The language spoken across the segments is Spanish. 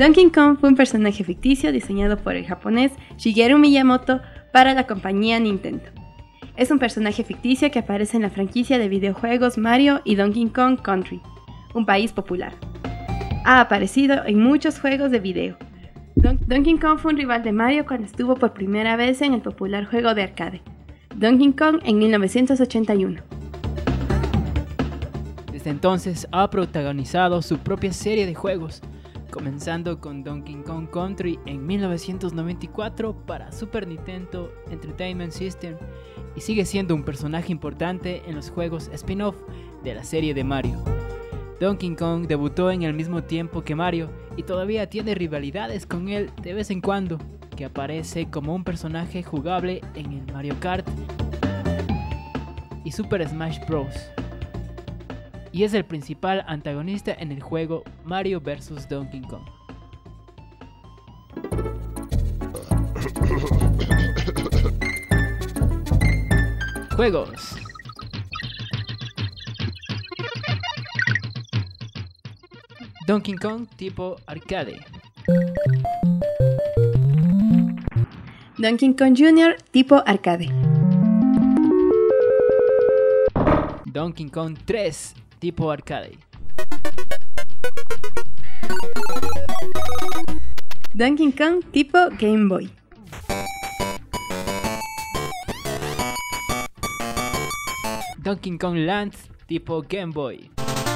Donkey Kong fue un personaje ficticio diseñado por el japonés Shigeru Miyamoto para la compañía Nintendo. Es un personaje ficticio que aparece en la franquicia de videojuegos Mario y Donkey Kong Country, un país popular. Ha aparecido en muchos juegos de video. Donkey Kong fue un rival de Mario cuando estuvo por primera vez en el popular juego de arcade, Donkey Kong en 1981. Desde entonces ha protagonizado su propia serie de juegos, comenzando con Donkey Kong Country en 1994 para Super Nintendo Entertainment System, y sigue siendo un personaje importante en los juegos spin-off de la serie de Mario. Donkey Kong debutó en el mismo tiempo que Mario y todavía tiene rivalidades con él de vez en cuando, que aparece como un personaje jugable en el Mario Kart y Super Smash Bros. Y es el principal antagonista en el juego Mario vs. Donkey Kong. Juegos. Donkey Kong tipo arcade. Donkey Kong Jr. tipo arcade. Donkey Kong 3 tipo arcade. Donkey Kong tipo Game Boy. Donkey Kong Land tipo Game Boy.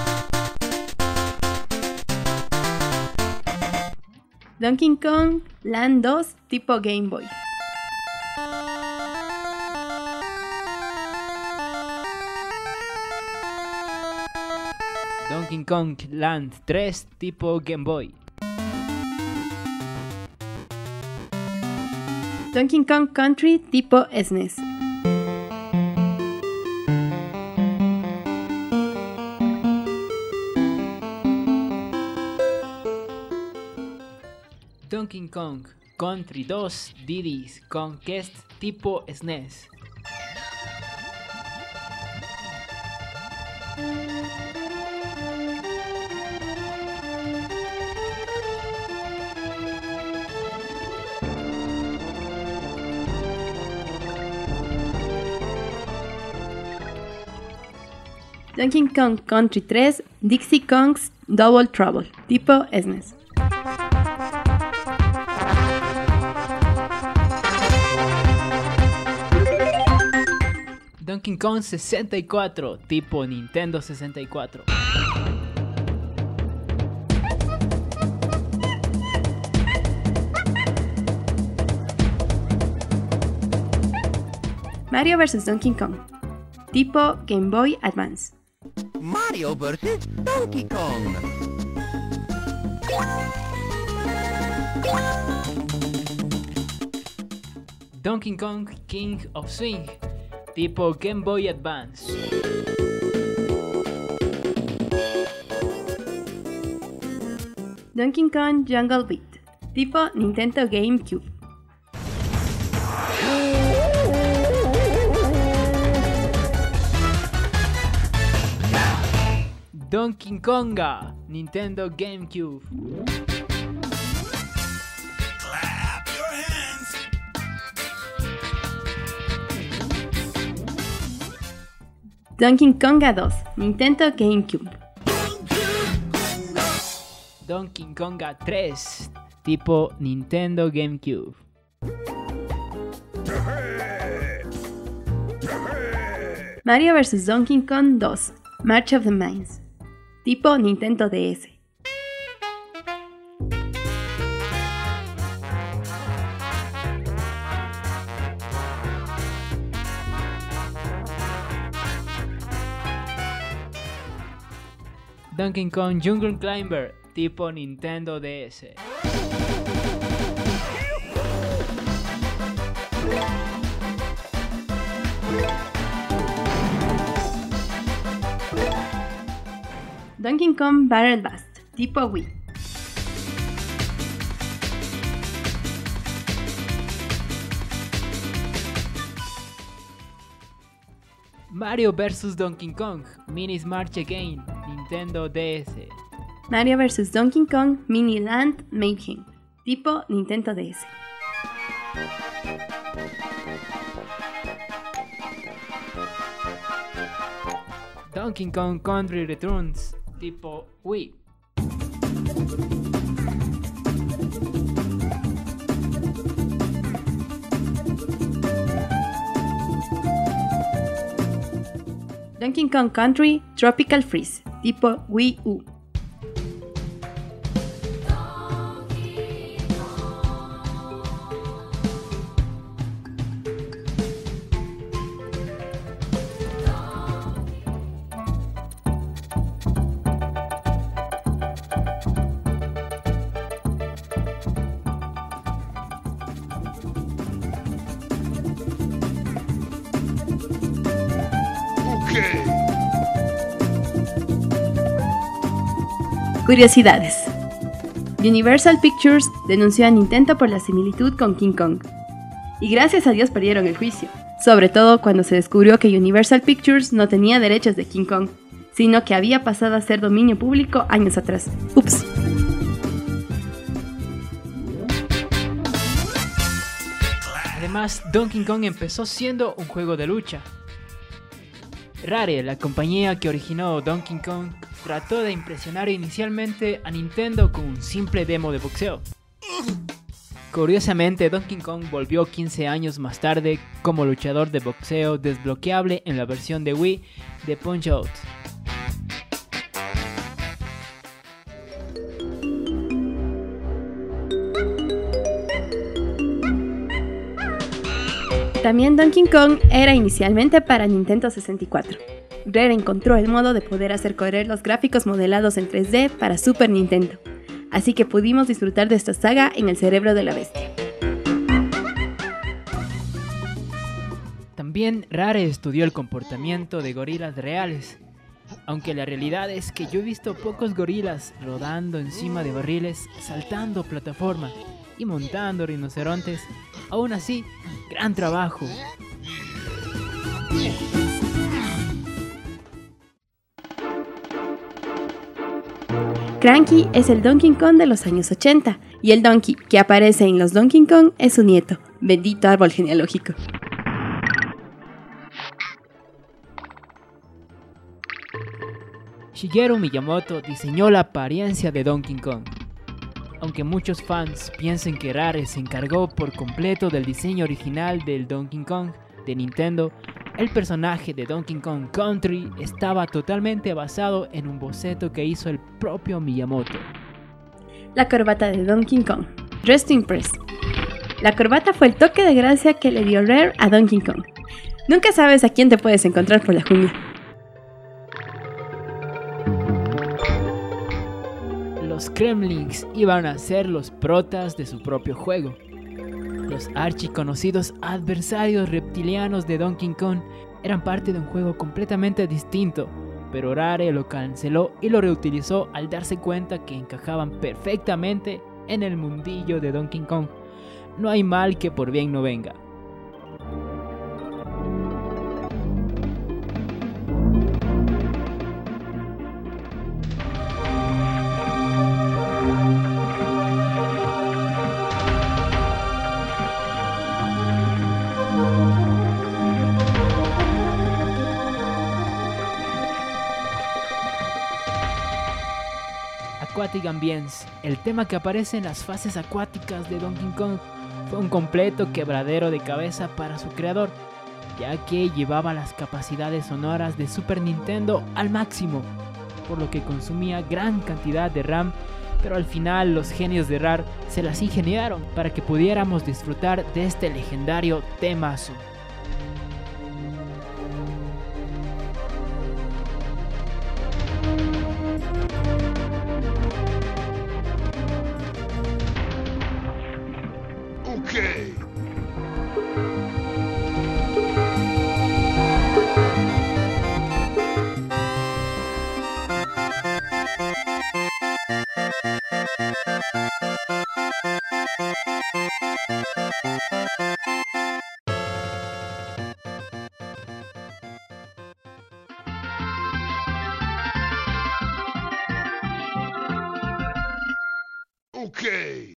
Donkey Kong Land 2 tipo Game Boy. Donkey Kong Land 3 tipo Game Boy. Donkey Kong Country tipo SNES. Donkey Kong Country 2 Diddy's Kong Quest tipo SNES. Donkey Kong Country 3 Dixie Kong's Double Trouble tipo SNES. Donkey Kong 64 tipo Nintendo 64. Mario vs. Donkey Kong tipo Game Boy Advance. Mario vs. Donkey Kong. Donkey Kong King of Swing tipo Game Boy Advance. Donkey Kong Jungle Beat tipo Nintendo GameCube. Donkey Konga Nintendo GameCube. Clap your hands. Donkey Konga 2 Nintendo GameCube. Donkey Konga 3 tipo Nintendo GameCube. Mario vs. Donkey Kong 2 March of the Mines tipo Nintendo DS. Donkey Kong Jungle Climber tipo Nintendo DS. Donkey Kong Battle Blast tipo Wii. Mario vs. Donkey Kong Minis March Again Nintendo DS. Mario vs Donkey Kong Mini Land Mayhem, tipo Nintendo DS. Donkey Kong Country Returns, tipo Wii. Donkey Kong Country Tropical Freeze, tipo Wii U. Curiosidades. Universal Pictures denunció a Nintendo por la similitud con King Kong. Y gracias a Dios perdieron el juicio, sobre todo cuando se descubrió que Universal Pictures no tenía derechos de King Kong, sino que había pasado a ser dominio público años atrás. Ups. Además, Donkey Kong empezó siendo un juego de lucha. Rare, la compañía que originó Donkey Kong, trató de impresionar inicialmente a Nintendo con un simple demo de boxeo. Curiosamente, Donkey Kong volvió 15 años más tarde como luchador de boxeo desbloqueable en la versión de Wii de Punch-Out! También Donkey Kong era inicialmente para Nintendo 64. Rare encontró el modo de poder hacer correr los gráficos modelados en 3D para Super Nintendo, así que pudimos disfrutar de esta saga en el cerebro de la bestia. También Rare estudió el comportamiento de gorilas reales, aunque la realidad es que yo he visto pocos gorilas rodando encima de barriles, saltando plataforma y montando rinocerontes. Aún así, gran trabajo. Cranky es el Donkey Kong de los años 80 y el Donkey que aparece en los Donkey Kong es su nieto. Bendito árbol genealógico. Shigeru Miyamoto diseñó la apariencia de Donkey Kong. Aunque muchos fans piensen que Rare se encargó por completo del diseño original del Donkey Kong de Nintendo, el personaje de Donkey Kong Country estaba totalmente basado en un boceto que hizo el propio Miyamoto. La corbata de Donkey Kong, Dress to Impress. La corbata fue el toque de gracia que le dio Rare a Donkey Kong. Nunca sabes a quién te puedes encontrar por la jungla. Los Kremlings iban a ser los protas de su propio juego. Los archiconocidos adversarios reptilianos de Donkey Kong eran parte de un juego completamente distinto, pero Rare lo canceló y lo reutilizó al darse cuenta que encajaban perfectamente en el mundillo de Donkey Kong. No hay mal que por bien no venga. Aquatic Ambience, el tema que aparece en las fases acuáticas de Donkey Kong, fue un completo quebradero de cabeza para su creador, ya que llevaba las capacidades sonoras de Super Nintendo al máximo, por lo que consumía gran cantidad de RAM, pero al final los genios de Rare se las ingeniaron para que pudiéramos disfrutar de este legendario temazo. Okay.